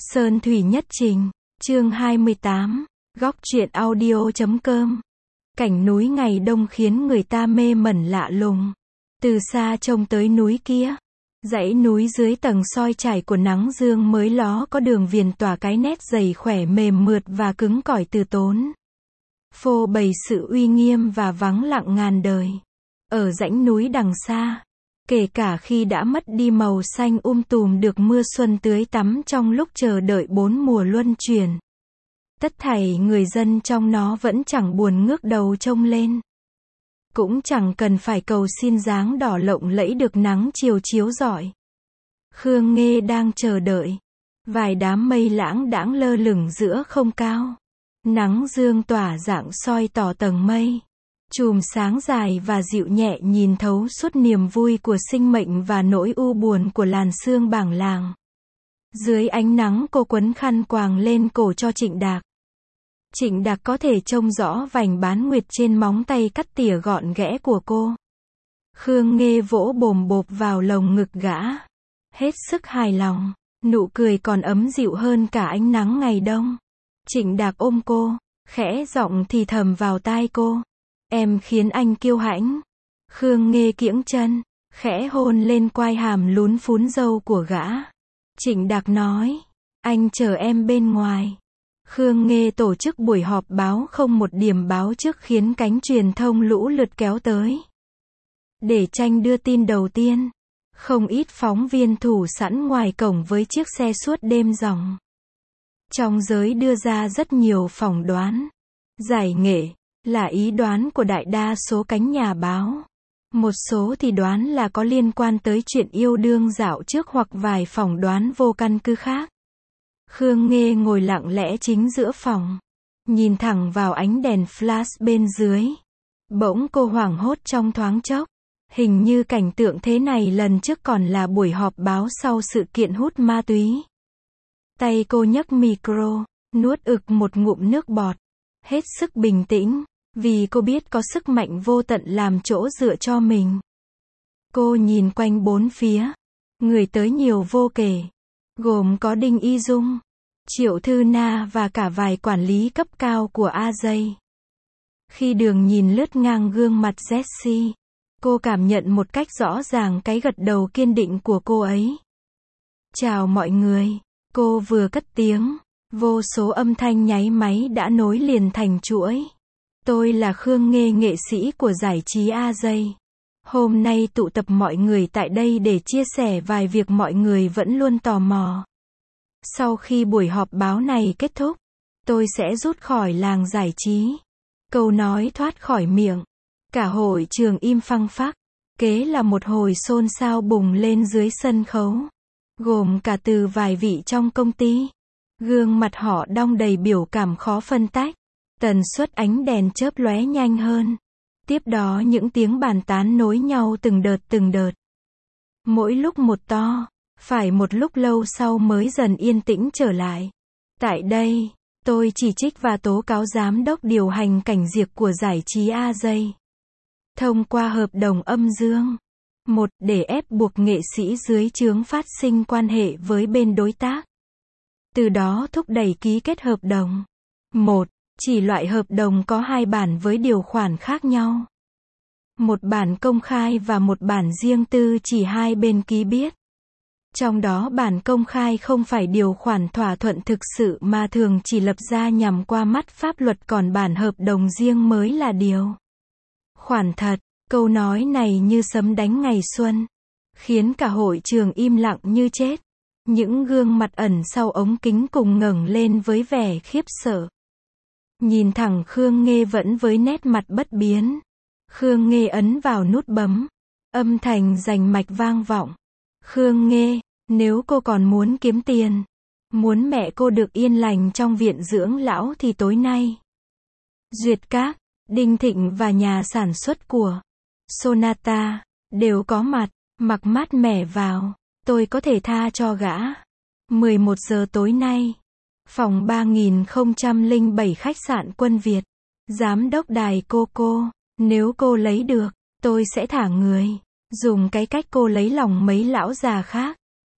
Sơn Thủy Nhất Trình, chương 28, góc truyện audio.com. Cảnh núi ngày đông khiến người ta mê mẩn lạ lùng. Từ xa trông tới núi kia, dãy núi dưới tầng soi chảy của nắng dương mới ló có đường viền tỏa cái nét dày khỏe mềm mượt và cứng cỏi từ tốn. Phô bày sự uy nghiêm và vắng lặng ngàn đời. Ở dãy núi đằng xa, kể cả khi đã mất đi màu xanh tùm được mưa xuân tưới tắm trong lúc chờ đợi bốn mùa luân chuyển, tất thảy người dân trong nó vẫn chẳng buồn ngước đầu trông lên. Cũng chẳng cần phải cầu xin dáng đỏ lộng lẫy được nắng chiều chiếu rọi. Khương Nghê đang chờ đợi. Vài đám mây lãng đãng lơ lửng giữa không cao. Nắng dương tỏa dạng soi tỏ tầng mây. Chùm sáng dài và dịu nhẹ nhìn thấu suốt niềm vui của sinh mệnh và nỗi u buồn của làn sương bảng làng. Dưới ánh nắng cô quấn khăn quàng lên cổ cho Trịnh Đạc. Trịnh Đạc có thể trông rõ vành bán nguyệt trên móng tay cắt tỉa gọn ghẽ của cô. Khương Nghê vỗ bồm bộp vào lồng ngực gã. Hết sức hài lòng, nụ cười còn ấm dịu hơn cả ánh nắng ngày đông. Trịnh Đạc ôm cô, khẽ giọng thì thầm vào tai cô. Em khiến anh kiêu hãnh. Khương Nghê kiễng chân, khẽ hôn lên quai hàm lún phún râu của gã. Trịnh Đạc nói, anh chờ em bên ngoài. Khương Nghê tổ chức buổi họp báo không một điểm báo trước khiến cánh truyền thông lũ lượt kéo tới. Để tranh đưa tin đầu tiên, không ít phóng viên thủ sẵn ngoài cổng với chiếc xe suốt đêm dòng. Trong giới đưa ra rất nhiều phỏng đoán. Giải nghệ là ý đoán của đại đa số cánh nhà báo. Một số thì đoán là có liên quan tới chuyện yêu đương dạo trước hoặc vài phỏng đoán vô căn cứ khác. Khương Nghê ngồi lặng lẽ chính giữa phòng, nhìn thẳng vào ánh đèn flash bên dưới. Bỗng cô hoảng hốt trong thoáng chốc. Hình như cảnh tượng thế này lần trước còn là buổi họp báo sau sự kiện hút ma túy. Tay cô nhấc micro, nuốt ực một ngụm nước bọt. Hết sức bình tĩnh, vì cô biết có sức mạnh vô tận làm chỗ dựa cho mình. Cô nhìn quanh bốn phía. Người tới nhiều vô kể. Gồm có Đinh Y Dung, Triệu Thư Na và cả vài quản lý cấp cao của AJ. Khi Đường nhìn lướt ngang gương mặt Jessie, cô cảm nhận một cách rõ ràng cái gật đầu kiên định của cô ấy. Chào mọi người, cô vừa cất tiếng, vô số âm thanh nháy máy đã nối liền thành chuỗi. Tôi là Khương Nghê, nghệ sĩ của giải trí AJ. Hôm nay tụ tập mọi người tại đây để chia sẻ vài việc mọi người vẫn luôn tò mò. Sau khi buổi họp báo này kết thúc, tôi sẽ rút khỏi làng giải trí. Câu nói thoát khỏi miệng. Cả hội trường im phăng phắc. Kế là một hồi xôn xao bùng lên dưới sân khấu. Gồm cả từ vài vị trong công ty. Gương mặt họ đong đầy biểu cảm khó phân tách. Tần suất ánh đèn chớp lóe nhanh hơn. Tiếp đó những tiếng bàn tán nối nhau từng đợt. Mỗi lúc một to, phải một lúc lâu sau mới dần yên tĩnh trở lại. Tại đây, tôi chỉ trích và tố cáo giám đốc điều hành cảnh diệp của giải trí AJ. Thông qua hợp đồng âm dương. Một, để ép buộc nghệ sĩ dưới trướng phát sinh quan hệ với bên đối tác. Từ đó thúc đẩy ký kết hợp đồng. Một, chỉ loại hợp đồng có hai bản với điều khoản khác nhau. Một bản công khai và một bản riêng tư chỉ hai bên ký biết. Trong đó bản công khai không phải điều khoản thỏa thuận thực sự mà thường chỉ lập ra nhằm qua mắt pháp luật, còn bản hợp đồng riêng mới là điều khoản thật. Câu nói này như sấm đánh ngày xuân, khiến cả hội trường im lặng như chết. Những gương mặt ẩn sau ống kính cùng ngẩng lên với vẻ khiếp sợ. Nhìn thẳng Khương Nghê vẫn với nét mặt bất biến. Khương Nghê ấn vào nút bấm. Âm thanh rành mạch vang vọng. Khương Nghê, nếu cô còn muốn kiếm tiền, muốn mẹ cô được yên lành trong viện dưỡng lão thì tối nay, Duyệt Các, Đinh Thịnh và nhà sản xuất của Sonata đều có mặt. Mặc mát mẻ vào, tôi có thể tha cho gã. 11 giờ tối nay, phòng 3007 khách sạn Quân Việt. Giám đốc đài cô, nếu cô lấy được, tôi sẽ thả người. Dùng cái cách cô lấy lòng mấy lão già khác.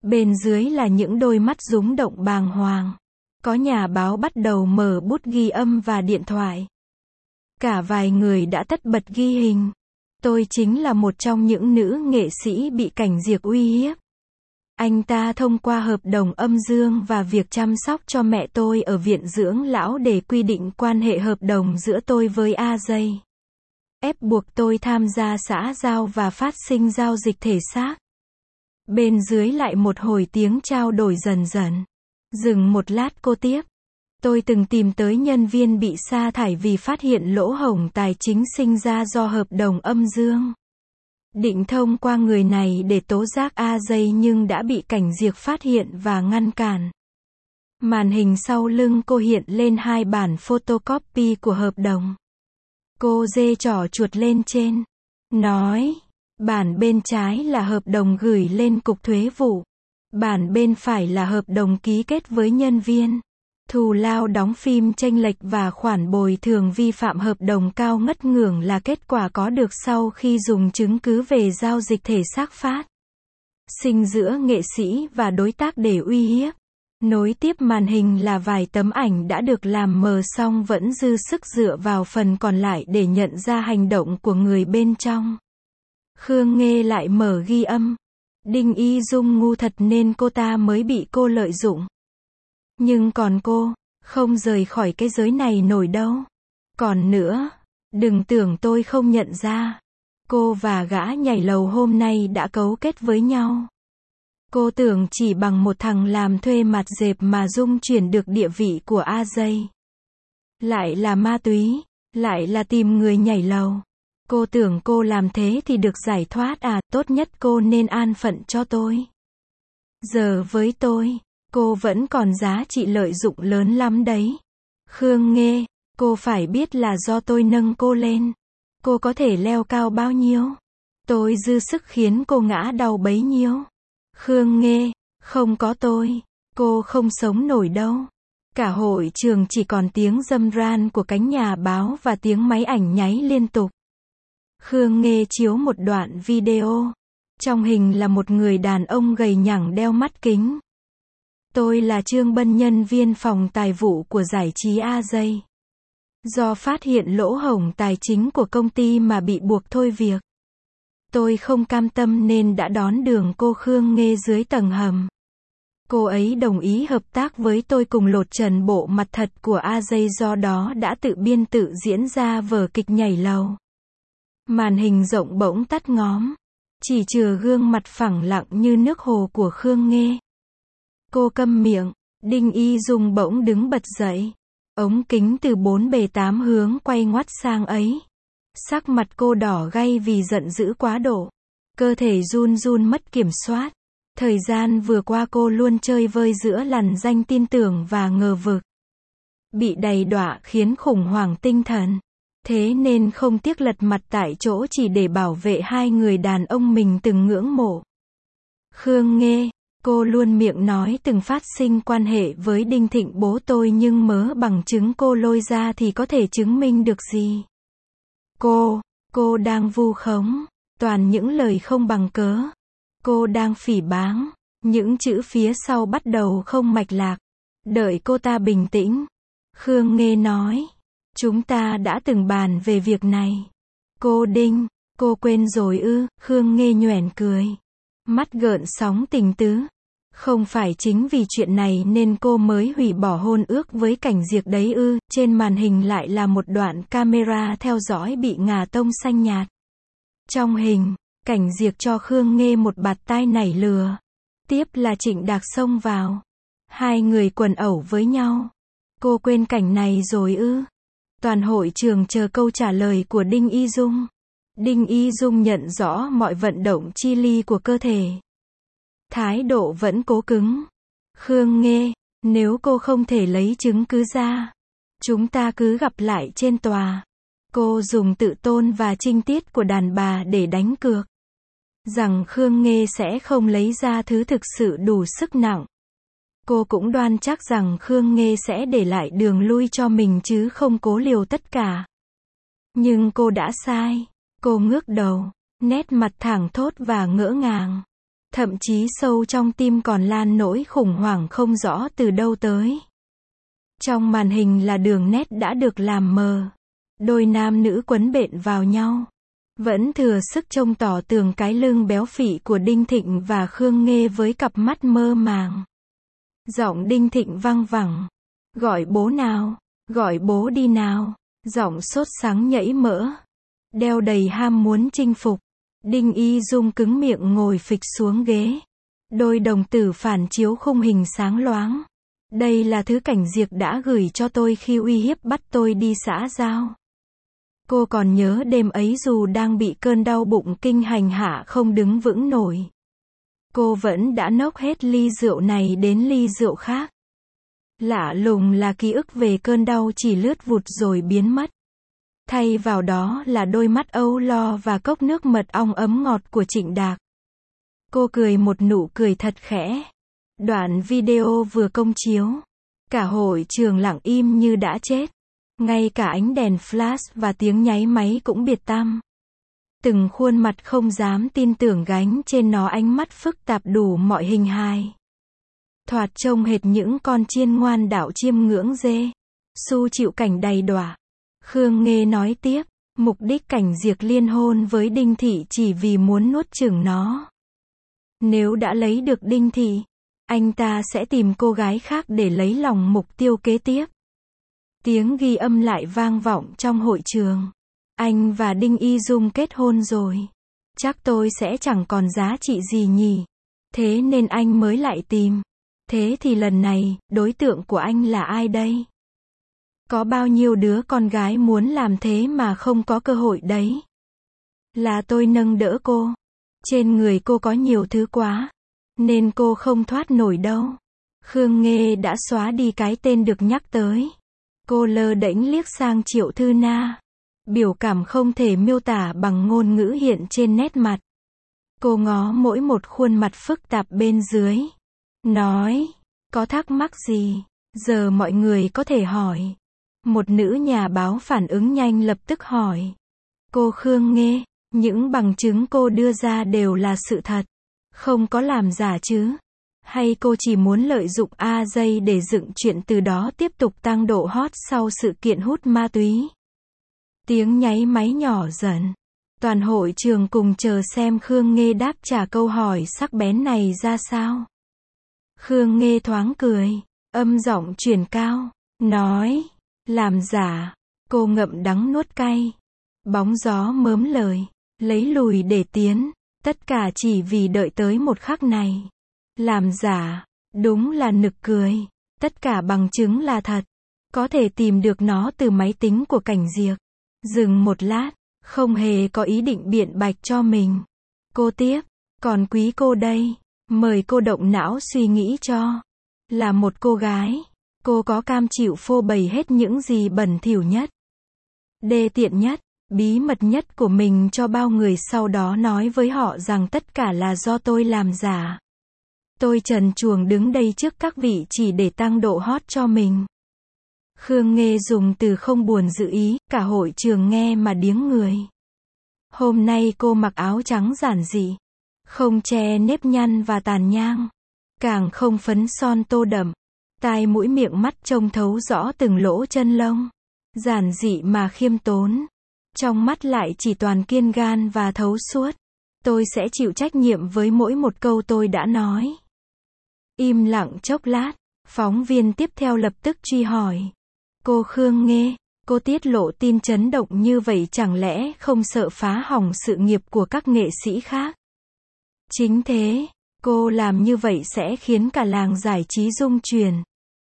Bên dưới là những đôi mắt rúng động bàng hoàng. Có nhà báo bắt đầu mở bút ghi âm và điện thoại. Cả vài người đã tất bật ghi hình. Tôi chính là một trong những nữ nghệ sĩ bị cảnh giược uy hiếp. Anh ta thông qua hợp đồng âm dương và việc chăm sóc cho mẹ tôi ở viện dưỡng lão để quy định quan hệ hợp đồng giữa tôi với AJ. Ép buộc tôi tham gia xã giao và phát sinh giao dịch thể xác. Bên dưới lại một hồi tiếng trao đổi dần dần. Dừng một lát cô tiếp. Tôi từng tìm tới nhân viên bị sa thải vì phát hiện lỗ hổng tài chính sinh ra do hợp đồng âm dương. Định thông qua người này để tố giác AJ nhưng đã bị cảnh giược phát hiện và ngăn cản. Màn hình sau lưng cô hiện lên 2 bản photocopy của hợp đồng. Cô giơ trỏ chuột lên trên. Nói. Bản bên trái là hợp đồng gửi lên cục thuế vụ. Bản bên phải là hợp đồng ký kết với nhân viên. Thù lao đóng phim chênh lệch và khoản bồi thường vi phạm hợp đồng cao ngất ngưởng là kết quả có được sau khi dùng chứng cứ về giao dịch thể xác phát sinh giữa nghệ sĩ và đối tác để uy hiếp. Nối tiếp màn hình là vài tấm ảnh đã được làm mờ xong vẫn dư sức dựa vào phần còn lại để nhận ra hành động của người bên trong. Khương Nghê lại mở ghi âm. Đinh Y Dung ngu thật nên cô ta mới bị cô lợi dụng. Nhưng còn cô, không rời khỏi cái giới này nổi đâu. Còn nữa, đừng tưởng tôi không nhận ra. Cô và gã nhảy lầu hôm nay đã cấu kết với nhau. Cô tưởng chỉ bằng một thằng làm thuê mặt dẹp mà Dung chuyển được địa vị của AJ. Lại là ma túy, lại là tìm người nhảy lầu. Cô tưởng cô làm thế thì được giải thoát à, tốt nhất cô nên an phận cho tôi. Giờ với tôi, cô vẫn còn giá trị lợi dụng lớn lắm đấy. Khương Nghê, cô phải biết là do tôi nâng cô lên. Cô có thể leo cao bao nhiêu? Tôi dư sức khiến cô ngã đau bấy nhiêu. Khương Nghê, không có tôi, cô không sống nổi đâu. Cả hội trường chỉ còn tiếng râm ran của cánh nhà báo và tiếng máy ảnh nháy liên tục. Khương Nghê chiếu một đoạn video. Trong hình là một người đàn ông gầy nhẳng đeo mắt kính. Tôi là Trương Bân, nhân viên phòng tài vụ của giải trí AJ. Do phát hiện lỗ hổng tài chính của công ty mà bị buộc thôi việc. Tôi không cam tâm nên đã đón đường cô Khương Nghê dưới tầng hầm. Cô ấy đồng ý hợp tác với tôi cùng lột trần bộ mặt thật của AJ, do đó đã tự biên tự diễn ra vở kịch nhảy lầu. Màn hình rộng bỗng tắt ngóm. Chỉ chừa gương mặt phẳng lặng như nước hồ của Khương Nghê. Cô câm miệng. Đinh Y Dung bỗng đứng bật dậy. Ống kính từ 4 bề 8 hướng quay ngoắt sang ấy. Sắc mặt cô đỏ gay vì giận dữ quá độ. Cơ thể run run mất kiểm soát. Thời gian vừa qua cô luôn chơi vơi giữa lằn danh tin tưởng và ngờ vực. Bị đầy đọa khiến khủng hoảng tinh thần. Thế nên không tiếc lật mặt tại chỗ chỉ để bảo vệ hai người đàn ông mình từng ngưỡng mộ. Khương Nghê, cô luôn miệng nói từng phát sinh quan hệ với Đinh Thịnh bố tôi, nhưng mớ bằng chứng cô lôi ra thì có thể chứng minh được gì? Cô đang vu khống, toàn những lời không bằng cớ. Cô đang phỉ báng, những chữ phía sau bắt đầu không mạch lạc. Đợi cô ta bình tĩnh. Khương Nghê nói, chúng ta đã từng bàn về việc này. Cô Đinh, cô quên rồi ư? Khương Nghê nhoẻn cười. Mắt gợn sóng tình tứ. Không phải chính vì chuyện này nên cô mới hủy bỏ hôn ước với Cảnh Diệc đấy ư? Trên màn hình lại là một đoạn camera theo dõi bị ngả tông xanh nhạt. Trong hình, Cảnh Diệc cho Khương Nghê một bạt tai nảy lừa. Tiếp là Trịnh Đạc xông vào. Hai người quần ẩu với nhau. Cô quên cảnh này rồi ư? Toàn hội trường chờ câu trả lời của Đinh Y Dung. Đinh Y Dung nhận rõ mọi vận động chi li của cơ thể. Thái độ vẫn cố cứng. Khương Nghê, nếu cô không thể lấy chứng cứ ra, chúng ta cứ gặp lại trên tòa. Cô dùng tự tôn và trinh tiết của đàn bà để đánh cược. Rằng Khương Nghê sẽ không lấy ra thứ thực sự đủ sức nặng. Cô cũng đoan chắc rằng Khương Nghê sẽ để lại đường lui cho mình chứ không cố liều tất cả. Nhưng cô đã sai. Cô ngước đầu, nét mặt thẳng thốt và ngỡ ngàng. Thậm chí sâu trong tim còn lan nỗi khủng hoảng không rõ từ đâu tới. Trong màn hình là đường nét đã được làm mờ. Đôi nam nữ quấn bện vào nhau. Vẫn thừa sức trông tỏ tường cái lưng béo phì của Đinh Thịnh và Khương Nghê với cặp mắt mơ màng. Giọng Đinh Thịnh văng vẳng. Gọi bố nào, gọi bố đi nào. Giọng sốt sắng nhảy mỡ. Đeo đầy ham muốn chinh phục. Đinh Y Dung cứng miệng ngồi phịch xuống ghế. Đôi đồng tử phản chiếu khung hình sáng loáng. Đây là thứ Cảnh Diệp đã gửi cho tôi khi uy hiếp bắt tôi đi xã giao. Cô còn nhớ đêm ấy dù đang bị cơn đau bụng kinh hành hạ không đứng vững nổi. Cô vẫn đã nốc hết ly rượu này đến ly rượu khác. Lạ lùng là ký ức về cơn đau chỉ lướt vụt rồi biến mất. Thay vào đó là đôi mắt âu lo và cốc nước mật ong ấm ngọt của Trịnh Đạc. Cô cười một nụ cười thật khẽ. Đoạn video vừa công chiếu. Cả hội trường lặng im như đã chết. Ngay cả ánh đèn flash và tiếng nháy máy cũng biệt tăm. Từng khuôn mặt không dám tin tưởng gánh trên nó ánh mắt phức tạp đủ mọi hình hài. Thoạt trông hệt những con chiên ngoan đạo chiêm ngưỡng dê. Su chịu cảnh đầy đọa. Khương Nghê nói tiếp, mục đích Cảnh Diệp liên hôn với Đinh Thị chỉ vì muốn nuốt chửng nó. Nếu đã lấy được Đinh Thị, anh ta sẽ tìm cô gái khác để lấy lòng mục tiêu kế tiếp. Tiếng ghi âm lại vang vọng trong hội trường. Anh và Đinh Y Dung kết hôn rồi. Chắc tôi sẽ chẳng còn giá trị gì nhỉ. Thế nên anh mới lại tìm. Thế thì lần này, đối tượng của anh là ai đây? Có bao nhiêu đứa con gái muốn làm thế mà không có cơ hội đấy. Là tôi nâng đỡ cô. Trên người cô có nhiều thứ quá. Nên cô không thoát nổi đâu. Khương Nghê đã xóa đi cái tên được nhắc tới. Cô lơ đễnh liếc sang Triệu Thư Na. Biểu cảm không thể miêu tả bằng ngôn ngữ hiện trên nét mặt. Cô ngó mỗi một khuôn mặt phức tạp bên dưới. Nói, có thắc mắc gì? Giờ mọi người có thể hỏi. Một nữ nhà báo phản ứng nhanh lập tức hỏi. Cô Khương Nghê, những bằng chứng cô đưa ra đều là sự thật. Không có làm giả chứ? Hay cô chỉ muốn lợi dụng AJ để dựng chuyện từ đó tiếp tục tăng độ hot sau sự kiện hút ma túy? Tiếng nháy máy nhỏ dần. Toàn hội trường cùng chờ xem Khương Nghê đáp trả câu hỏi sắc bén này ra sao. Khương Nghê thoáng cười, âm giọng chuyển cao, nói, làm giả. Cô ngậm đắng nuốt cay. Bóng gió mớm lời, lấy lùi để tiến, tất cả chỉ vì đợi tới một khắc này. Làm giả, đúng là nực cười. Tất cả bằng chứng là thật. Có thể tìm được nó từ máy tính của Cảnh Diệp. Dừng một lát, không hề có ý định biện bạch cho mình. Cô tiếp, còn quý cô đây, mời cô động não suy nghĩ cho. Là một cô gái, cô có cam chịu phô bày hết những gì bẩn thỉu nhất, đê tiện nhất, bí mật nhất của mình cho bao người, sau đó nói với họ rằng tất cả là do tôi làm giả. Tôi trần truồng đứng đây trước các vị chỉ để tăng độ hot cho mình. Khương Nghê dùng từ không buồn dự ý, cả hội trường nghe mà điếng người. Hôm nay cô mặc áo trắng giản dị, không che nếp nhăn và tàn nhang, càng không phấn son tô đậm, tai mũi miệng mắt trông thấu rõ từng lỗ chân lông. Giản dị mà khiêm tốn, trong mắt lại chỉ toàn kiên gan và thấu suốt. Tôi sẽ chịu trách nhiệm với mỗi một câu tôi đã nói. Im lặng chốc lát, phóng viên tiếp theo lập tức truy hỏi. Cô Khương Nghê, cô tiết lộ tin chấn động như vậy chẳng lẽ không sợ phá hỏng sự nghiệp của các nghệ sĩ khác? Chính thế, cô làm như vậy sẽ khiến cả làng giải trí rung chuyển.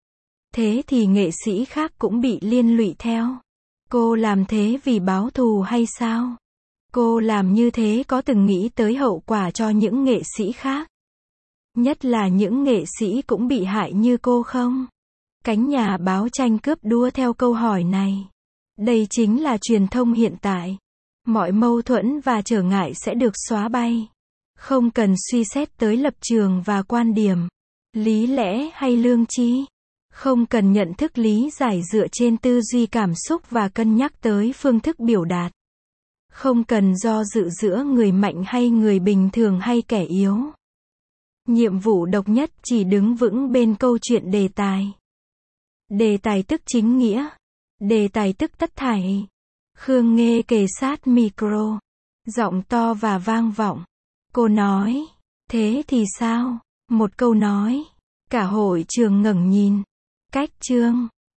Thế thì nghệ sĩ khác cũng bị liên lụy theo. Cô làm thế vì báo thù hay sao? Cô làm như thế có từng nghĩ tới hậu quả cho những nghệ sĩ khác? Nhất là những nghệ sĩ cũng bị hại như cô không? Cánh nhà báo tranh cướp đua theo câu hỏi này. Đây chính là truyền thông hiện tại. Mọi mâu thuẫn và trở ngại sẽ được xóa bay. Không cần suy xét tới lập trường và quan điểm, lý lẽ hay lương tri. Không cần nhận thức lý giải dựa trên tư duy cảm xúc và cân nhắc tới phương thức biểu đạt. Không cần do dự giữa người mạnh hay người bình thường hay kẻ yếu. Nhiệm vụ độc nhất chỉ đứng vững bên câu chuyện đề tài. Đề tài tức chính nghĩa. Đề tài tức tất thảy. Khương Nghê kề sát micro. Giọng to và vang vọng. Cô nói. Thế thì sao? Một câu nói. Cả hội trường ngẩng nhìn. Cách chương.